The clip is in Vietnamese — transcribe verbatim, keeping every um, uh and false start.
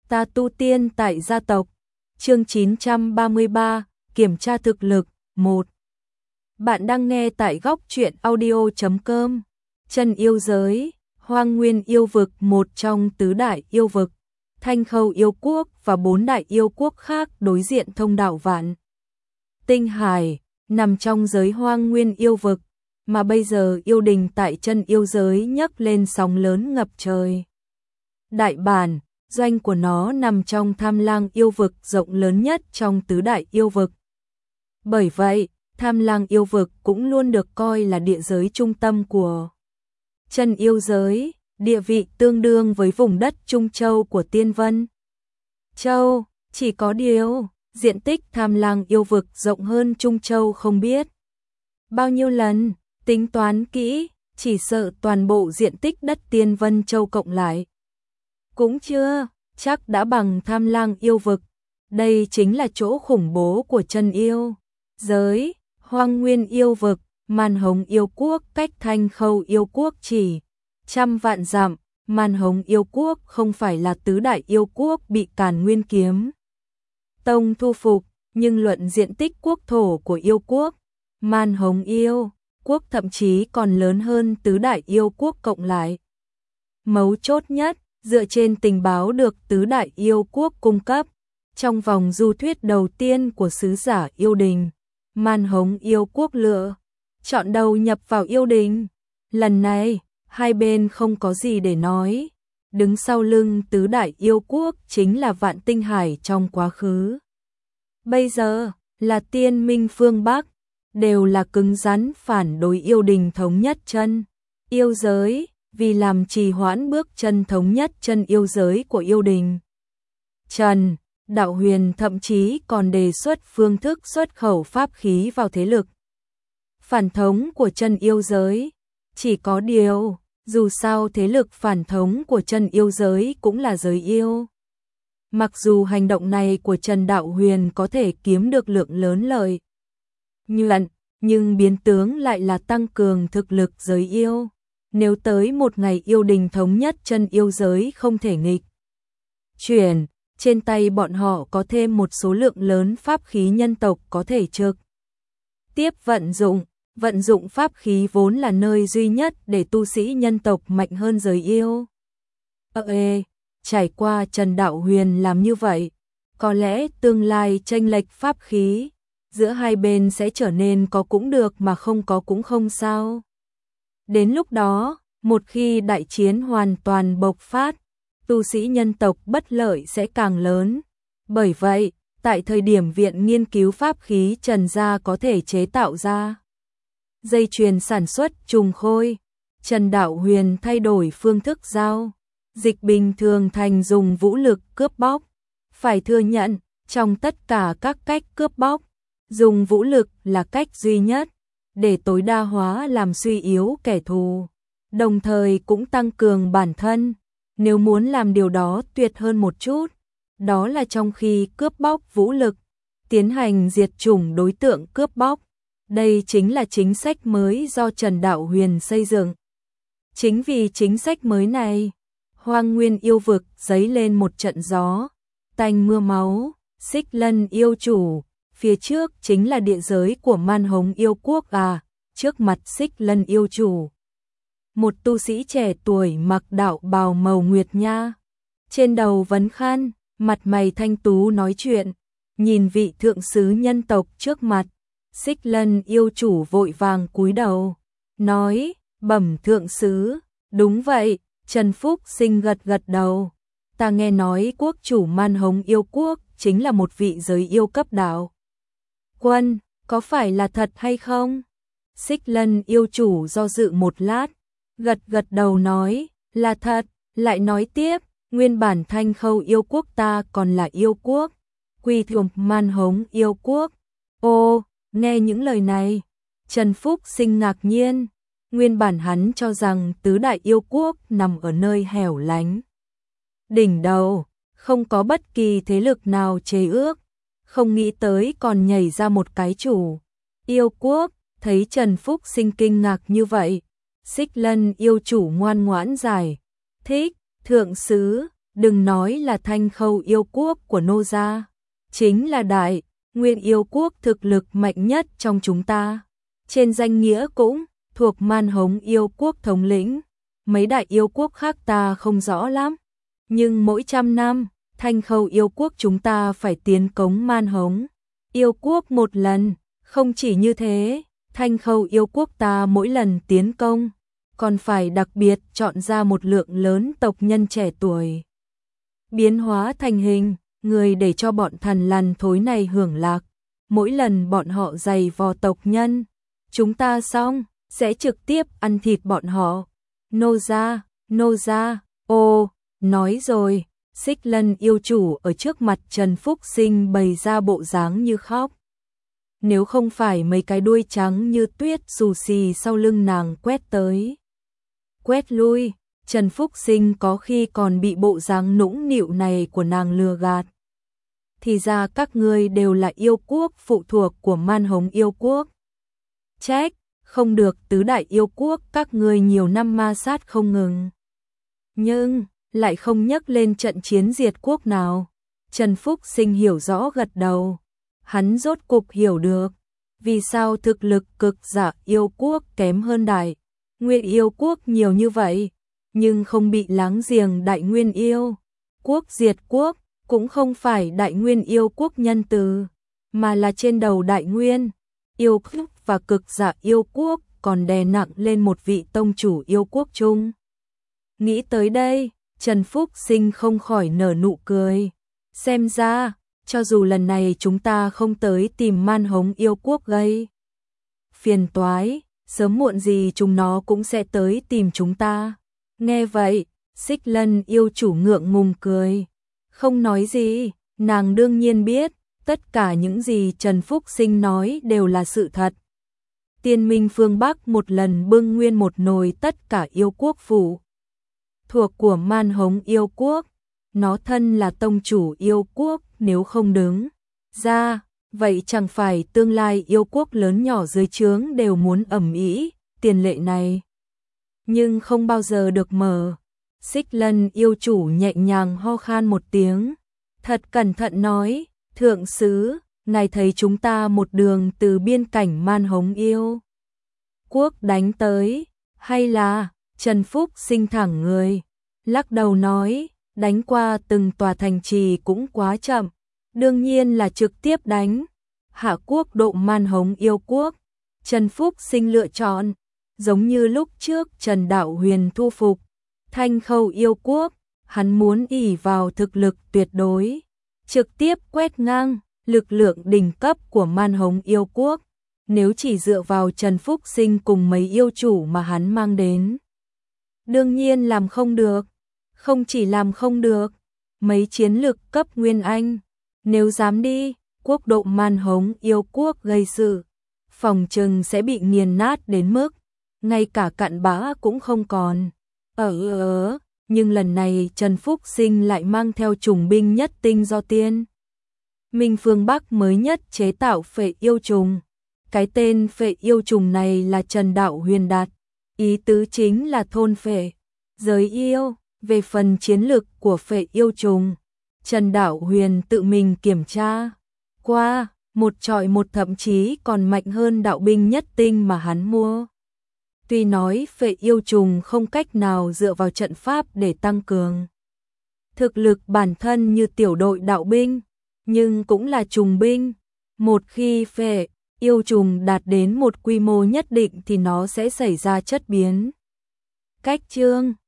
Ta tu tiên tại gia tộc. Chương chín trăm ba mươi ba, kiểm tra thực lực. một. Bạn đang nghe tại góc truyện audio chấm com. Chân yêu giới, Hoang Nguyên yêu vực, một trong tứ đại yêu vực. Thanh Khâu yêu quốc và bốn đại yêu quốc khác đối diện thông đạo Vạn Tinh Hải, nằm trong giới Hoang Nguyên yêu vực, mà bây giờ yêu đình tại chân yêu giới nhấc lên sóng lớn ngập trời. Đại bản, doanh của nó nằm trong Tham Lang yêu vực rộng lớn nhất trong tứ đại yêu vực. Bởi vậy, Tham Lang yêu vực cũng luôn được coi là địa giới trung tâm của chân yêu giới, địa vị tương đương với vùng đất Trung Châu của Tiên Vân Châu. Chỉ có điều, diện tích Tham Lang yêu vực rộng hơn Trung Châu không biết bao nhiêu lần, tính toán kỹ, chỉ sợ toàn bộ diện tích đất Tiên Vân Châu cộng lại cũng chưa chắc đã bằng Tham Lang yêu vực. Đây chính là chỗ khủng bố của chân yêu giới. Hoang Nguyên yêu vực, Man Hống yêu quốc cách Thanh Khâu yêu quốc chỉ trăm vạn dặm. Man Hống yêu quốc không phải là tứ đại yêu quốc bị Càn Nguyên Kiếm Tông thu phục, nhưng luận diện tích quốc thổ của yêu quốc, Man Hống yêu quốc thậm chí còn lớn hơn tứ đại yêu quốc cộng lại. Mấu chốt nhất, dựa trên tình báo được tứ đại yêu quốc cung cấp, trong vòng du thuyết đầu tiên của sứ giả yêu đình, Man Hống yêu quốc lựa chọn đầu nhập vào yêu đình. Lần này, hai bên không có gì để nói. Đứng sau lưng tứ đại yêu quốc chính là Vạn Tinh Hải trong quá khứ. Bây giờ, là Tiên Minh phương Bắc, đều là cứng rắn phản đối yêu đình thống nhất chân yêu giới, vì làm trì hoãn bước chân thống nhất chân yêu giới của yêu đình. Trần Đạo Huyền thậm chí còn đề xuất phương thức xuất khẩu pháp khí vào thế lực phản thống của chân yêu giới. Chỉ có điều, dù sao thế lực phản thống của chân yêu giới cũng là giới yêu. Mặc dù hành động này của Trần Đạo Huyền có thể kiếm được lượng lớn lợi nhuận, nhưng biến tướng lại là tăng cường thực lực giới yêu. Nếu tới một ngày yêu đình thống nhất chân yêu giới không thể nghịch chuyển, trên tay bọn họ có thêm một số lượng lớn pháp khí nhân tộc có thể trực tiếp vận dụng. Vận dụng pháp khí vốn là nơi duy nhất để tu sĩ nhân tộc mạnh hơn giới yêu. Ơ ê, trải qua Trần Đạo Huyền làm như vậy, có lẽ tương lai chênh lệch pháp khí giữa hai bên sẽ trở nên có cũng được mà không có cũng không sao. Đến lúc đó, một khi đại chiến hoàn toàn bộc phát, tu sĩ nhân tộc bất lợi sẽ càng lớn. Bởi vậy, tại thời điểm Viện Nghiên cứu Pháp khí Trần gia có thể chế tạo ra dây chuyền sản xuất trùng khôi, Trần Đạo Huyền thay đổi phương thức giao dịch bình thường thành dùng vũ lực cướp bóc. Phải thừa nhận, trong tất cả các cách cướp bóc, dùng vũ lực là cách duy nhất để tối đa hóa làm suy yếu kẻ thù, đồng thời cũng tăng cường bản thân. Nếu muốn làm điều đó tuyệt hơn một chút, đó là trong khi cướp bóc vũ lực, tiến hành diệt chủng đối tượng cướp bóc. Đây chính là chính sách mới do Trần Đạo Huyền xây dựng. Chính vì chính sách mới này, Hoang Nguyên yêu vực dấy lên một trận gió tanh mưa máu. Xích Lân yêu chủ, phía trước chính là địa giới của Man Hống yêu quốc à. Trước mặt Xích Lân yêu chủ, một tu sĩ trẻ tuổi mặc đạo bào màu nguyệt nha, trên đầu vấn khăn, mặt mày thanh tú nói chuyện, nhìn vị thượng sứ nhân tộc trước mặt. Xích Lân yêu chủ vội vàng cúi đầu, nói, bẩm thượng sứ. Đúng vậy, Trần Phúc Sinh gật gật đầu. Ta nghe nói quốc chủ Man Hống yêu quốc chính là một vị giới yêu cấp đạo quân, có phải là thật hay không? Xích Lân yêu chủ do dự một lát, gật gật đầu nói, là thật. Lại nói tiếp, nguyên bản Thanh Khâu yêu quốc ta còn là yêu quốc, quy thuộc Man Hống yêu quốc. Ô, nghe những lời này, Trần Phúc Sinh ngạc nhiên. Nguyên bản hắn cho rằng tứ đại yêu quốc nằm ở nơi hẻo lánh đỉnh đầu, không có bất kỳ thế lực nào chế ước, không nghĩ tới còn nhảy ra một cái chủ yêu quốc. Thấy Trần Phúc Sinh kinh ngạc như vậy, Xích Lân yêu chủ ngoan ngoãn giải thích, thượng sứ, Đừng nói là Thanh Khâu yêu quốc của Nô gia, chính là Đại Nguyên yêu quốc thực lực mạnh nhất trong chúng ta. Trên danh nghĩa cũng thuộc Man Hống yêu quốc thống lĩnh, mấy đại yêu quốc khác ta không rõ lắm. Nhưng mỗi trăm năm, Thanh Khâu yêu quốc chúng ta phải tiến cống Man Hống yêu quốc một lần. Không chỉ như thế, Thanh Khâu yêu quốc ta mỗi lần tiến công, còn phải đặc biệt chọn ra một lượng lớn tộc nhân trẻ tuổi, biến hóa thành hình người để cho bọn thằn lằn thối này hưởng lạc. Mỗi lần bọn họ giày vò tộc nhân, chúng ta xong, sẽ trực tiếp ăn thịt bọn họ. Nô gia, nô gia, ô, nói rồi, Xích Lân yêu chủ ở trước mặt Trần Phúc Sinh bày ra bộ dáng như khóc. Nếu không phải mấy cái đuôi trắng như tuyết xù xì sau lưng nàng quét tới, quét lui, Trần Phúc Sinh có khi còn bị bộ dáng nũng nịu này của nàng lừa gạt. Thì ra các ngươi đều là yêu quốc phụ thuộc của Man Hống yêu quốc. Trách, không được tứ đại yêu quốc các ngươi nhiều năm ma sát không ngừng. Nhưng, lại không nhắc lên trận chiến diệt quốc nào. Trần Phúc Sinh hiểu rõ gật đầu. Hắn rốt cục hiểu được, vì sao thực lực cực giả yêu quốc kém hơn Đại Nguyên yêu quốc nhiều như vậy, nhưng không bị láng giềng Đại Nguyên yêu quốc diệt quốc. Cũng không phải Đại Nguyên yêu quốc nhân từ, mà là trên đầu Đại Nguyên yêu quốc và cực giả yêu quốc còn đè nặng lên một vị tông chủ yêu quốc chung. Nghĩ tới đây, Trần Phúc Sinh không khỏi nở nụ cười. Xem ra, cho dù lần này chúng ta không tới tìm Man Hống yêu quốc gây phiền toái, sớm muộn gì chúng nó cũng sẽ tới tìm chúng ta. Nghe vậy, Xích Lân yêu chủ ngượng ngùng cười. Không nói gì, nàng đương nhiên biết, tất cả những gì Trần Phúc Sinh nói đều là sự thật. Tiên Minh phương Bắc một lần bưng nguyên một nồi tất cả yêu quốc phủ thuộc của Man Hống yêu quốc, nó thân là tông chủ yêu quốc, nếu không đứng ra, vậy chẳng phải tương lai yêu quốc lớn nhỏ dưới trướng đều muốn ầm ĩ tiền lệ này. Nhưng không bao giờ được mở. Xích Lân yêu chủ nhẹ nhàng ho khan một tiếng, thật cẩn thận nói, thượng sứ, ngài thấy chúng ta một đường từ biên cảnh Man Hống yêu quốc đánh tới, hay là? Trần Phúc Sinh thẳng người, lắc đầu nói, đánh qua từng tòa thành trì cũng quá chậm, đương nhiên là trực tiếp đánh hạ quốc độ Man Hống yêu quốc. Trần Phúc Sinh lựa chọn, giống như lúc trước Trần Đạo Huyền thu phục Thanh Khâu yêu quốc, hắn muốn ỷ vào thực lực tuyệt đối, trực tiếp quét ngang lực lượng đỉnh cấp của Man Hống yêu quốc. Nếu chỉ dựa vào Trần Phúc Sinh cùng mấy yêu chủ mà hắn mang đến, đương nhiên làm không được. Không chỉ làm không được, mấy chiến lực cấp Nguyên Anh, nếu dám đi quốc độ Man Hống yêu quốc gây sự, phòng trừng sẽ bị nghiền nát đến mức ngay cả cặn bã cũng không còn. Ở ờ, nhưng lần này Trần Phúc Sinh lại mang theo trùng binh nhất tinh do Tiên Minh phương Bắc mới nhất chế tạo phệ yêu trùng. Cái tên phệ yêu trùng này là Trần Đạo Huyền đặt, ý tứ chính là thôn phệ giới yêu. Về phần chiến lực của phệ yêu trùng, Trần Đạo Huyền tự mình kiểm tra qua, một trọi một, thậm chí còn mạnh hơn đạo binh nhất tinh mà hắn mua. Tuy nói phệ yêu trùng không cách nào dựa vào trận pháp để tăng cường thực lực bản thân như tiểu đội đạo binh, nhưng cũng là trùng binh. Một khi phệ yêu trùng đạt đến một quy mô nhất định thì nó sẽ xảy ra chất biến. Cách chương